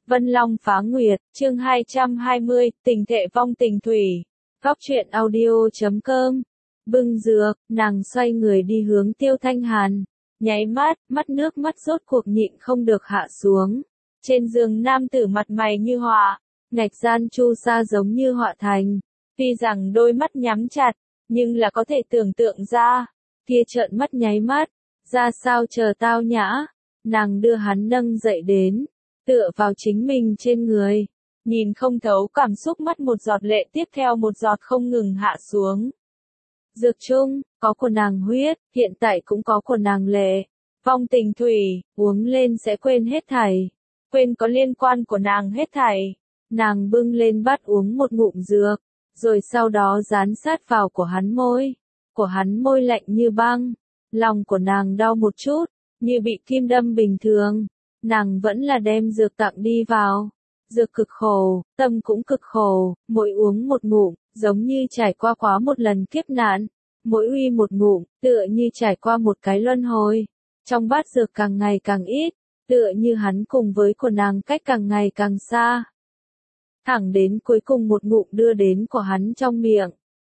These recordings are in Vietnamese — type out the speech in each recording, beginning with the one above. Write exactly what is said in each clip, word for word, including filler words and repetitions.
Vân Long phá nguyệt, chương hai trăm hai mươi, tình thệ vong tình thủy. Góc truyện audio chấm com. Bưng dược, nàng xoay người đi hướng Tiêu Thanh Hàn. Nháy mắt, mắt nước mắt rốt cuộc nhịn không được hạ xuống. Trên giường nam tử mặt mày như họa, ngạch gian chu sa giống như họa thành. Tuy rằng đôi mắt nhắm chặt, nhưng là có thể tưởng tượng ra. Kia trợn mắt nháy mắt, ra sao chờ tao nhã. Nàng đưa hắn nâng dậy đến, tựa vào chính mình trên người, nhìn không thấu cảm xúc mắt một giọt lệ tiếp theo một giọt không ngừng hạ xuống. Dược chung, có của nàng huyết, hiện tại cũng có của nàng lệ. Vong tình thủy, uống lên sẽ quên hết thảy. Quên có liên quan của nàng hết thảy. Nàng bưng lên bát uống một ngụm dược, rồi sau đó dán sát vào của hắn môi. Của hắn môi lạnh như băng. Lòng của nàng đau một chút, như bị kim đâm bình thường. Nàng vẫn là đem dược tặng đi vào. Dược cực khổ, tâm cũng cực khổ, mỗi uống một ngụm, giống như trải qua quá một lần kiếp nạn. Mỗi uy một ngụm, tựa như trải qua một cái luân hồi. Trong bát dược càng ngày càng ít, tựa như hắn cùng với của nàng cách càng ngày càng xa. Thẳng đến cuối cùng một ngụm đưa đến của hắn trong miệng.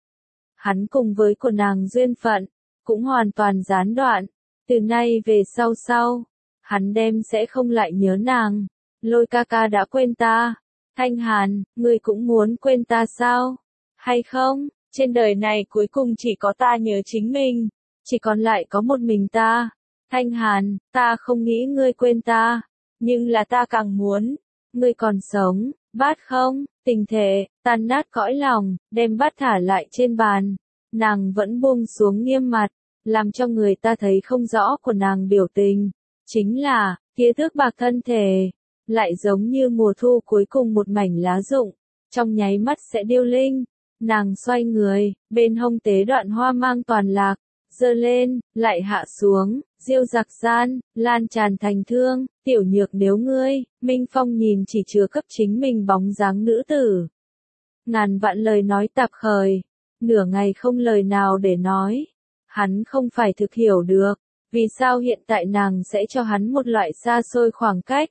Hắn cùng với của nàng duyên phận, cũng hoàn toàn gián đoạn. Từ nay về sau sau, hắn đem sẽ không lại nhớ nàng. Lôi ca ca đã quên ta. Thanh Hàn, ngươi cũng muốn quên ta sao? Hay không? Trên đời này cuối cùng chỉ có ta nhớ chính mình. Chỉ còn lại có một mình ta. Thanh Hàn, ta không nghĩ ngươi quên ta. Nhưng là ta càng muốn. Ngươi còn sống, bát không, tình thể, tan nát cõi lòng, đem bát thả lại trên bàn. Nàng vẫn buông xuống nghiêm mặt, làm cho người ta thấy không rõ của nàng biểu tình. Chính là, kia thước bạc thân thể, lại giống như mùa thu cuối cùng một mảnh lá rụng, trong nháy mắt sẽ điêu linh. Nàng xoay người, bên hông tế đoạn hoa mang toàn lạc, giơ lên, lại hạ xuống, diêu giặc gian, lan tràn thành thương, tiểu nhược nếu ngươi, Minh Phong nhìn chỉ chứa cấp chính mình bóng dáng nữ tử. Ngàn vạn lời nói tạp khởi, nửa ngày không lời nào để nói. Hắn không phải thực hiểu được, vì sao hiện tại nàng sẽ cho hắn một loại xa xôi khoảng cách.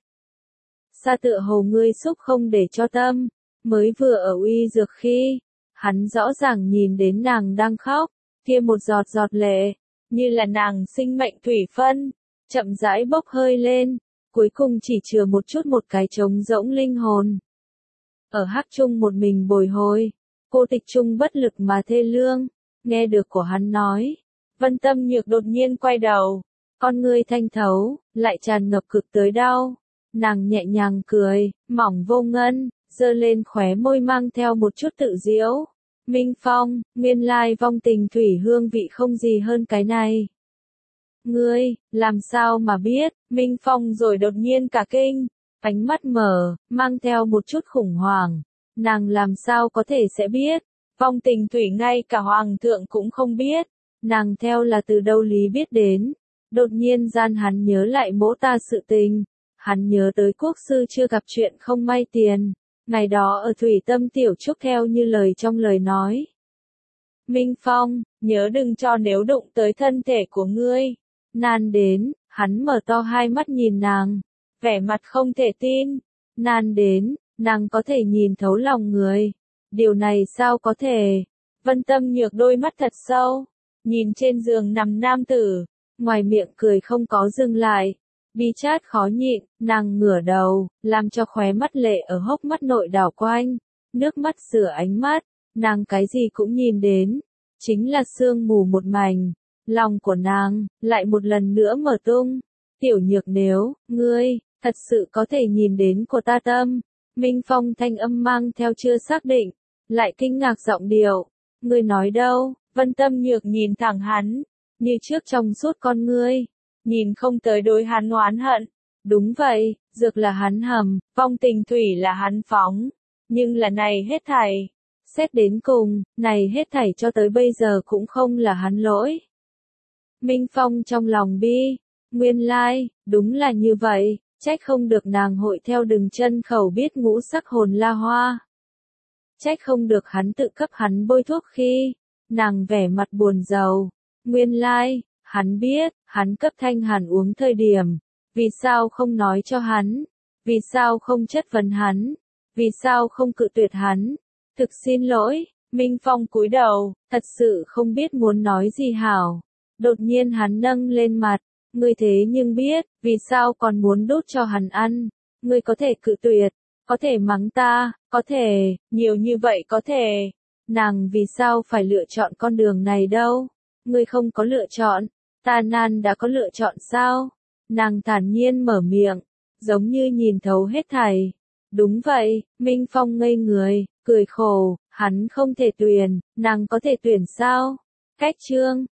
Xa tựa hồ ngươi xúc không để cho tâm, mới vừa ở uy dược khi, hắn rõ ràng nhìn đến nàng đang khóc, kia một giọt giọt lệ, như là nàng sinh mệnh thủy phân, chậm rãi bốc hơi lên, cuối cùng chỉ chừa một chút một cái trống rỗng linh hồn. Ở hắc chung một mình bồi hồi, cô tịch chung bất lực mà thê lương, nghe được của hắn nói. Vân Tâm Nhược đột nhiên quay đầu, con ngươi thanh thấu, lại tràn ngập cực tới đau. Nàng nhẹ nhàng cười, mỏng vô ngân, giơ lên khóe môi mang theo một chút tự giễu. Minh Phong, nguyên lai vong tình thủy hương vị không gì hơn cái này. Ngươi, làm sao mà biết? Minh Phong rồi đột nhiên cả kinh, ánh mắt mở, mang theo một chút khủng hoảng. Nàng làm sao có thể sẽ biết? Vong tình thủy ngay cả hoàng thượng cũng không biết. Nàng theo là từ đâu lý biết đến. Đột nhiên gian hắn nhớ lại mỗ ta sự tình. Hắn nhớ tới quốc sư chưa gặp chuyện không may tiền. Ngày đó ở Thủy Tâm Tiểu Trúc theo như lời trong lời nói. Minh Phong, nhớ đừng cho nếu đụng tới thân thể của ngươi. Nan đến, hắn mở to hai mắt nhìn nàng. Vẻ mặt không thể tin. Nan đến, nàng có thể nhìn thấu lòng người. Điều này sao có thể? Vân Tâm Nhược đôi mắt thật sâu. Nhìn trên giường nằm nam tử. Ngoài miệng cười không có dừng lại. Bi chát khó nhịn, nàng ngửa đầu, làm cho khóe mắt lệ ở hốc mắt nội đảo quanh. Nước mắt sửa ánh mắt, nàng cái gì cũng nhìn đến. Chính là sương mù một mảnh. Lòng của nàng, lại một lần nữa mở tung. Tiểu nhược nếu, ngươi, thật sự có thể nhìn đến của ta tâm. Minh Phong thanh âm mang theo chưa xác định, lại kinh ngạc giọng điệu. Ngươi nói đâu? Vân Tâm Nhược nhìn thẳng hắn, như trước trong suốt con ngươi. Nhìn không tới đối hắn oán hận. Đúng vậy, dược là hắn hầm, vong tình thủy là hắn phóng. Nhưng là này hết thảy. Xét đến cùng, này hết thảy cho tới bây giờ cũng không là hắn lỗi. Minh Phong trong lòng bi. Nguyên lai, đúng là như vậy, trách không được nàng hội theo đường chân khẩu biết ngũ sắc hồn la hoa. Trách không được hắn tự cấp hắn bôi thuốc khi, nàng vẻ mặt buồn rầu. Nguyên lai, hắn biết, hắn cấp Thanh Hàn uống thời điểm, vì sao không nói cho hắn, Vì sao không chất vấn hắn? Vì sao không cự tuyệt hắn? Thực xin lỗi, Minh Phong cúi đầu, thật sự không biết muốn nói gì hảo. Đột nhiên hắn nâng lên mặt, ngươi thế nhưng biết, vì sao còn muốn đút cho hắn ăn? Ngươi có thể cự tuyệt, có thể mắng ta, có thể, nhiều như vậy có thể. Nàng vì sao phải lựa chọn con đường này đâu? Ngươi không có lựa chọn, Ta Nan đã có lựa chọn sao? Nàng thản nhiên mở miệng, giống như nhìn thấu hết thảy. Đúng vậy, Minh Phong ngây người, cười khổ, hắn không thể tuyển, nàng có thể tuyển sao? Cách chương